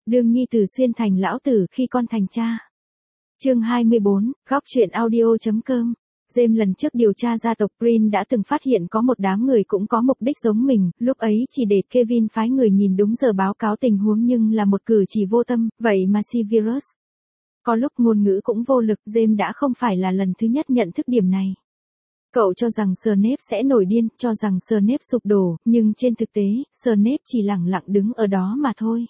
đương nhi tử xuyên thành lão tử khi con thành cha. Chương 24, góc truyện audio.com. James lần trước điều tra gia tộc Green đã từng phát hiện có một đám người cũng có mục đích giống mình, lúc ấy chỉ để Kevin phái người nhìn đúng giờ báo cáo tình huống nhưng là một cử chỉ vô tâm, vậy mà Severus. Có lúc ngôn ngữ cũng vô lực, James đã không phải là lần thứ nhất nhận thức điểm này. Cậu cho rằng Snape sẽ nổi điên, cho rằng Snape sụp đổ, nhưng trên thực tế, Snape chỉ lẳng lặng đứng ở đó mà thôi.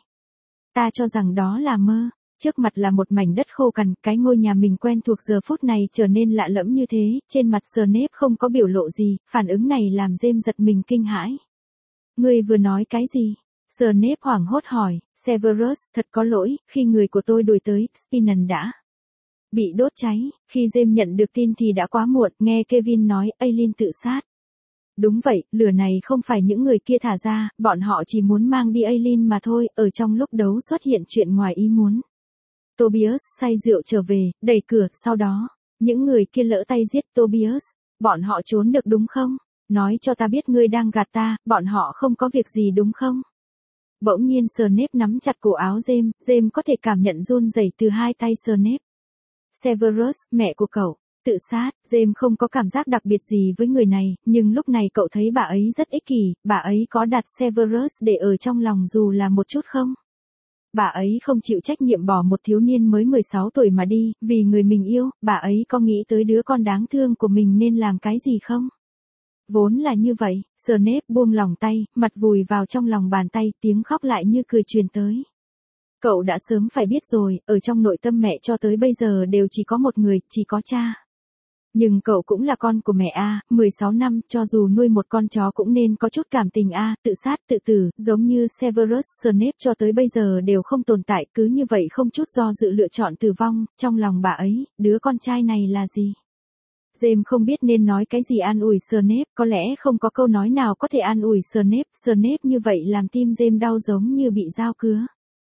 Ta cho rằng đó là mơ. Trước mặt là một mảnh đất khô cằn, cái ngôi nhà mình quen thuộc giờ phút này trở nên lạ lẫm như thế, trên mặt Snape không có biểu lộ gì, phản ứng này làm James giật mình kinh hãi. Ngươi vừa nói cái gì? Snape hoảng hốt hỏi, Severus, thật có lỗi, khi người của tôi đuổi tới, Spinon đã bị đốt cháy, khi James nhận được tin thì đã quá muộn, nghe Kevin nói, Aileen tự sát. Đúng vậy, lửa này không phải những người kia thả ra, bọn họ chỉ muốn mang đi Aileen mà thôi, ở trong lúc đấu xuất hiện chuyện ngoài ý muốn. Tobias say rượu trở về, đẩy cửa, sau đó, những người kia lỡ tay giết Tobias, bọn họ trốn được đúng không? Nói cho ta biết ngươi đang gạt ta, bọn họ không có việc gì đúng không? Bỗng nhiên Snape nắm chặt cổ áo James, James có thể cảm nhận run rẩy từ hai tay Snape. Severus, mẹ của cậu, tự sát, James không có cảm giác đặc biệt gì với người này, nhưng lúc này cậu thấy bà ấy rất ích kỷ, bà ấy có đặt Severus để ở trong lòng dù là một chút không? Bà ấy không chịu trách nhiệm bỏ một thiếu niên mới 16 tuổi mà đi, vì người mình yêu, bà ấy có nghĩ tới đứa con đáng thương của mình nên làm cái gì không? Vốn là như vậy, Snape buông lòng tay, mặt vùi vào trong lòng bàn tay, tiếng khóc lại như cười truyền tới. Cậu đã sớm phải biết rồi, ở trong nội tâm mẹ cho tới bây giờ đều chỉ có một người, chỉ có cha. Nhưng cậu cũng là con của mẹ a, 16 năm, cho dù nuôi một con chó cũng nên có chút cảm tình a, tự sát, tự tử, giống như Severus Snape cho tới bây giờ đều không tồn tại, cứ như vậy không chút do dự lựa chọn tử vong, trong lòng bà ấy, đứa con trai này là gì? James không biết nên nói cái gì an ủi Snape, có lẽ không có câu nói nào có thể an ủi Snape như vậy làm tim James đau giống như bị dao cứa.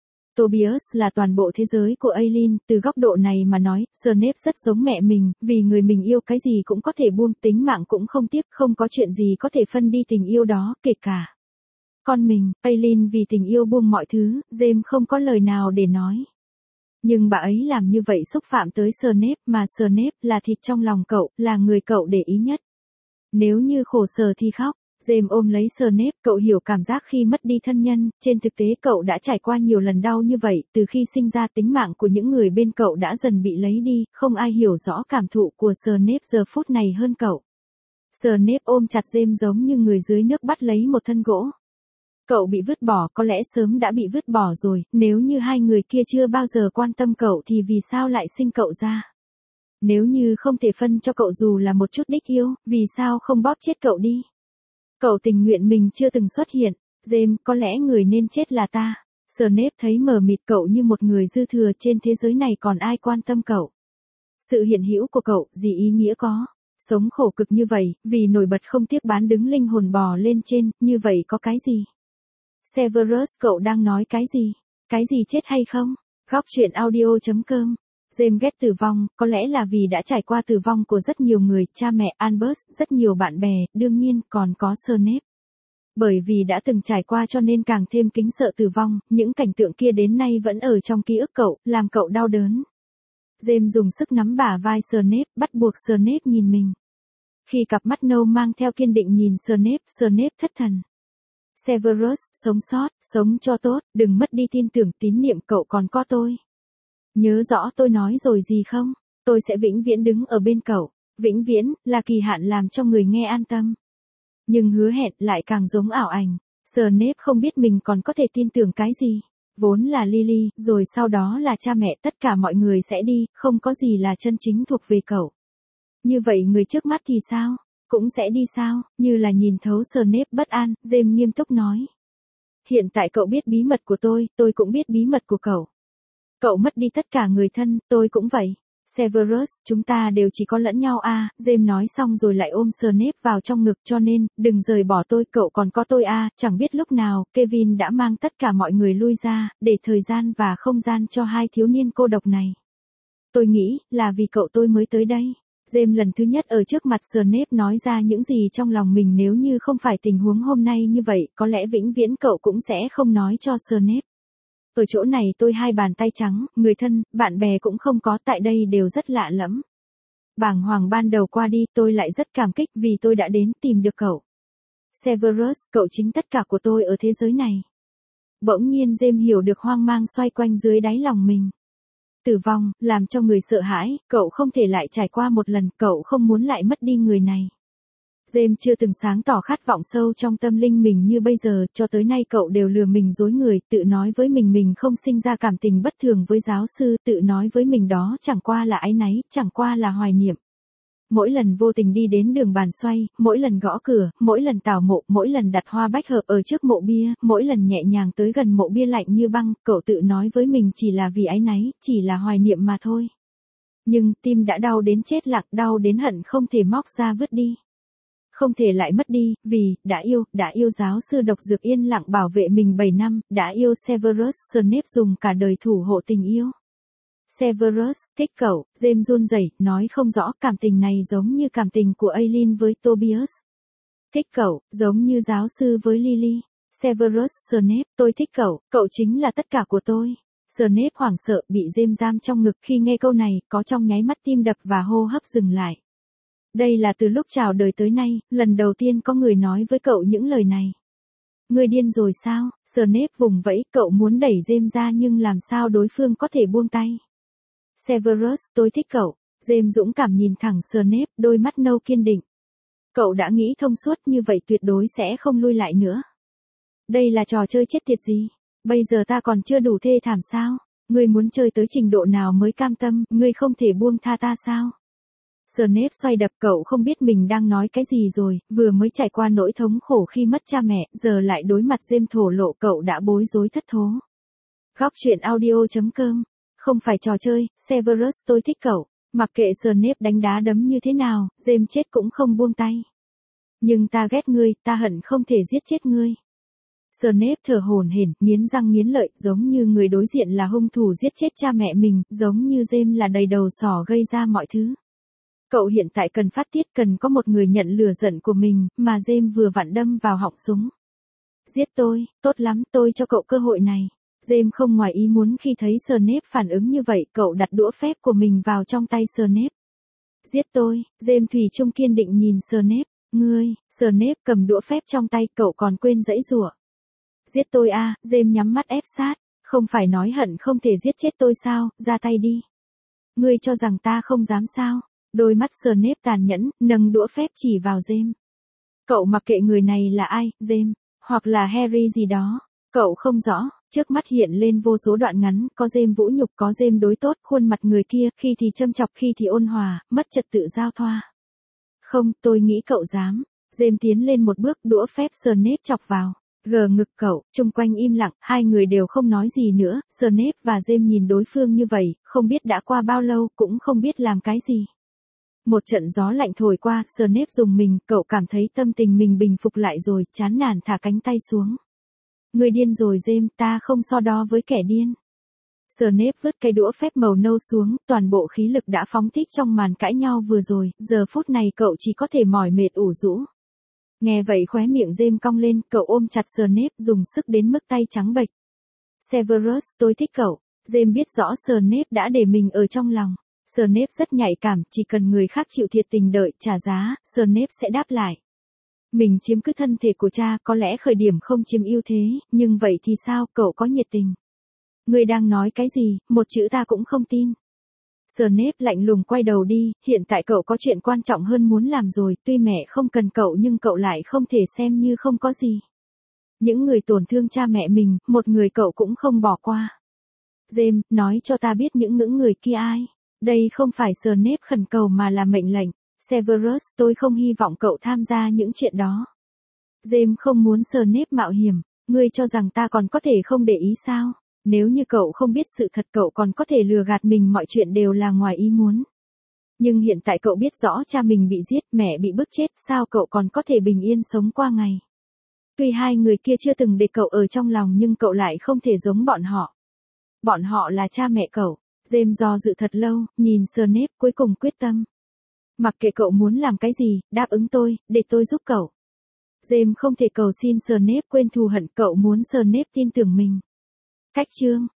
Tobias là toàn bộ thế giới của Aileen, từ góc độ này mà nói, Snape rất giống mẹ mình, vì người mình yêu cái gì cũng có thể buông, tính mạng cũng không tiếc, không có chuyện gì có thể phân đi tình yêu đó, kể cả con mình, Aileen vì tình yêu buông mọi thứ, James không có lời nào để nói. Nhưng bà ấy làm như vậy xúc phạm tới Snape, mà Snape là thịt trong lòng cậu, là người cậu để ý nhất. Nếu như khổ sở thì khóc. James ôm lấy Snape, cậu hiểu cảm giác khi mất đi thân nhân, trên thực tế cậu đã trải qua nhiều lần đau như vậy, từ khi sinh ra tính mạng của những người bên cậu đã dần bị lấy đi, không ai hiểu rõ cảm thụ của Snape giờ phút này hơn cậu. Snape ôm chặt James giống như người dưới nước bắt lấy một thân gỗ. Cậu bị vứt bỏ, có lẽ sớm đã bị vứt bỏ rồi, nếu như hai người kia chưa bao giờ quan tâm cậu thì vì sao lại sinh cậu ra? Nếu như không thể phân cho cậu dù là một chút đích yêu, vì sao không bóp chết cậu đi? Cậu tình nguyện mình chưa từng xuất hiện. James, có lẽ người nên chết là ta. Snape thấy mờ mịt, cậu như một người dư thừa, trên thế giới này còn ai quan tâm cậu? Sự hiện hữu của cậu, gì ý nghĩa có? Sống khổ cực như vậy, vì nổi bật không tiếc bán đứng linh hồn bò lên trên, như vậy có cái gì? Severus, cậu đang nói cái gì? Cái gì chết hay không? Góc truyện audio.com. James ghét tử vong, có lẽ là vì đã trải qua tử vong của rất nhiều người, cha mẹ, Albus, rất nhiều bạn bè, đương nhiên, còn có Snape. Bởi vì đã từng trải qua cho nên càng thêm kính sợ tử vong, những cảnh tượng kia đến nay vẫn ở trong ký ức cậu, làm cậu đau đớn. James dùng sức nắm bả vai Snape, bắt buộc Snape nhìn mình. Khi cặp mắt nâu mang theo kiên định nhìn Snape thất thần. Severus, sống sót, sống cho tốt, đừng mất đi tin tưởng, tín niệm, cậu còn có tôi. Nhớ rõ tôi nói rồi gì không? Tôi sẽ vĩnh viễn đứng ở bên cậu. Vĩnh viễn, là kỳ hạn làm cho người nghe an tâm. Nhưng hứa hẹn lại càng giống ảo ảnh. Snape không biết mình còn có thể tin tưởng cái gì. Vốn là Lily, rồi sau đó là cha mẹ, tất cả mọi người sẽ đi, không có gì là chân chính thuộc về cậu. Như vậy người trước mắt thì sao? Cũng sẽ đi sao? Như là nhìn thấu Snape bất an, James nghiêm túc nói. Hiện tại cậu biết bí mật của tôi cũng biết bí mật của cậu. Cậu mất đi tất cả người thân, tôi cũng vậy. Severus, chúng ta đều chỉ có lẫn nhau a. James nói xong rồi lại ôm Snape vào trong ngực, cho nên, đừng rời bỏ tôi, cậu còn có tôi a. Chẳng biết lúc nào, Kevin đã mang tất cả mọi người lui ra, để thời gian và không gian cho hai thiếu niên cô độc này. Tôi nghĩ, là vì cậu tôi mới tới đây. James lần thứ nhất ở trước mặt Snape nói ra những gì trong lòng mình, nếu như không phải tình huống hôm nay như vậy, có lẽ vĩnh viễn cậu cũng sẽ không nói cho Snape. Ở chỗ này tôi hai bàn tay trắng, người thân, bạn bè cũng không có, tại đây đều rất lạ lẫm. Bàng hoàng ban đầu qua đi, tôi lại rất cảm kích vì tôi đã đến tìm được cậu. Severus, cậu chính tất cả của tôi ở thế giới này. Bỗng nhiên James hiểu được hoang mang xoay quanh dưới đáy lòng mình. Tử vong, làm cho người sợ hãi, cậu không thể lại trải qua một lần, cậu không muốn lại mất đi người này. James chưa từng sáng tỏ khát vọng sâu trong tâm linh mình như bây giờ, cho tới nay cậu đều lừa mình dối người, tự nói với mình không sinh ra cảm tình bất thường với giáo sư, tự nói với mình đó chẳng qua là áy náy, chẳng qua là hoài niệm. Mỗi lần vô tình đi đến đường bàn xoay, mỗi lần gõ cửa, mỗi lần tảo mộ, mỗi lần đặt hoa bách hợp ở trước mộ bia, mỗi lần nhẹ nhàng tới gần mộ bia lạnh như băng, cậu tự nói với mình chỉ là vì áy náy, chỉ là hoài niệm mà thôi. Nhưng tim đã đau đến chết lặng, đau đến hận không thể móc ra vứt đi. Không thể lại mất đi, vì, đã yêu giáo sư độc dược yên lặng bảo vệ mình 7 năm, đã yêu Severus Snape dùng cả đời thủ hộ tình yêu. Severus, thích cậu, James run rẩy, nói không rõ, cảm tình này giống như cảm tình của Aileen với Tobias. Thích cậu, giống như giáo sư với Lily. Severus Snape, tôi thích cậu, cậu chính là tất cả của tôi. Snape hoảng sợ, bị James giam trong ngực khi nghe câu này, có trong nháy mắt tim đập và hô hấp dừng lại. Đây là từ lúc chào đời tới nay, lần đầu tiên có người nói với cậu những lời này. Ngươi điên rồi sao? Snape vùng vẫy, cậu muốn đẩy James ra nhưng làm sao đối phương có thể buông tay. Severus, tôi thích cậu. James dũng cảm nhìn thẳng Snape, đôi mắt nâu kiên định. Cậu đã nghĩ thông suốt như vậy tuyệt đối sẽ không lui lại nữa. Đây là trò chơi chết tiệt gì? Bây giờ ta còn chưa đủ thê thảm sao? Ngươi muốn chơi tới trình độ nào mới cam tâm, ngươi không thể buông tha ta sao? Snape xoay đập, cậu không biết mình đang nói cái gì rồi, vừa mới trải qua nỗi thống khổ khi mất cha mẹ, giờ lại đối mặt James thổ lộ, cậu đã bối rối thất thố. Góc truyện audio.com. Không phải trò chơi, Severus, tôi thích cậu. Mặc kệ Snape đánh đá đấm như thế nào, James chết cũng không buông tay. Nhưng ta ghét ngươi, ta hận không thể giết chết ngươi. Snape thở hổn hển, nghiến răng nghiến lợi, giống như người đối diện là hung thủ giết chết cha mẹ mình, giống như James là đầy đầu sỏ gây ra mọi thứ. Cậu hiện tại cần phát tiết, cần có một người nhận lửa giận của mình, mà James vừa vặn đâm vào họng súng. Giết tôi, tốt lắm, tôi cho cậu cơ hội này. James không ngoài ý muốn khi thấy Snape phản ứng như vậy, cậu đặt đũa phép của mình vào trong tay Snape. Giết tôi, James thủy chung kiên định nhìn Snape. Ngươi, Snape cầm đũa phép trong tay, cậu còn quên giãy giụa. Giết tôi à, James nhắm mắt ép sát. Không phải nói hận không thể giết chết tôi sao, ra tay đi. Ngươi cho rằng ta không dám sao? Đôi mắt Snape tàn nhẫn, nâng đũa phép chỉ vào James. Cậu mặc kệ người này là ai, James, hoặc là Harry gì đó. Cậu không rõ, trước mắt hiện lên vô số đoạn ngắn, có James vũ nhục, có James đối tốt, khuôn mặt người kia, khi thì châm chọc, khi thì ôn hòa, mất trật tự giao thoa. Không, tôi nghĩ cậu dám. James tiến lên một bước, đũa phép Snape chọc vào. Gờ ngực cậu, chung quanh im lặng, hai người đều không nói gì nữa, Snape và James nhìn đối phương như vậy, không biết đã qua bao lâu, cũng không biết làm cái gì. Một trận gió lạnh thổi qua, Snape dùng mình, cậu cảm thấy tâm tình mình bình phục lại rồi, chán nản thả cánh tay xuống. Người điên rồi James, ta không so đo với kẻ điên. Snape vứt cây đũa phép màu nâu xuống, toàn bộ khí lực đã phóng thích trong màn cãi nhau vừa rồi, giờ phút này cậu chỉ có thể mỏi mệt ủ rũ. Nghe vậy khóe miệng James cong lên, cậu ôm chặt Snape, dùng sức đến mức tay trắng bệch. Severus, tôi thích cậu. James biết rõ Snape đã để mình ở trong lòng. Snape rất nhạy cảm, chỉ cần người khác chịu thiệt tình đợi, trả giá, Snape sẽ đáp lại. Mình chiếm cứ thân thể của cha, có lẽ khởi điểm không chiếm ưu thế, nhưng vậy thì sao, cậu có nhiệt tình. Ngươi đang nói cái gì, một chữ ta cũng không tin. Snape lạnh lùng quay đầu đi, hiện tại cậu có chuyện quan trọng hơn muốn làm rồi, tuy mẹ không cần cậu nhưng cậu lại không thể xem như không có gì. Những người tổn thương cha mẹ mình, một người cậu cũng không bỏ qua. James, nói cho ta biết những người kia ai. Đây không phải Snape khẩn cầu mà là mệnh lệnh. Severus, tôi không hy vọng cậu tham gia những chuyện đó. James không muốn Snape mạo hiểm. Ngươi cho rằng ta còn có thể không để ý sao? Nếu như cậu không biết sự thật cậu còn có thể lừa gạt mình, mọi chuyện đều là ngoài ý muốn. Nhưng hiện tại cậu biết rõ cha mình bị giết, mẹ bị bức chết, sao cậu còn có thể bình yên sống qua ngày? Tuy hai người kia chưa từng để cậu ở trong lòng nhưng cậu lại không thể giống bọn họ. Bọn họ là cha mẹ cậu. James do dự thật lâu, nhìn Snape, cuối cùng quyết tâm. Mặc kệ cậu muốn làm cái gì, đáp ứng tôi, để tôi giúp cậu. James không thể cầu xin Snape quên thù hận, cậu muốn Snape tin tưởng mình. Cách chương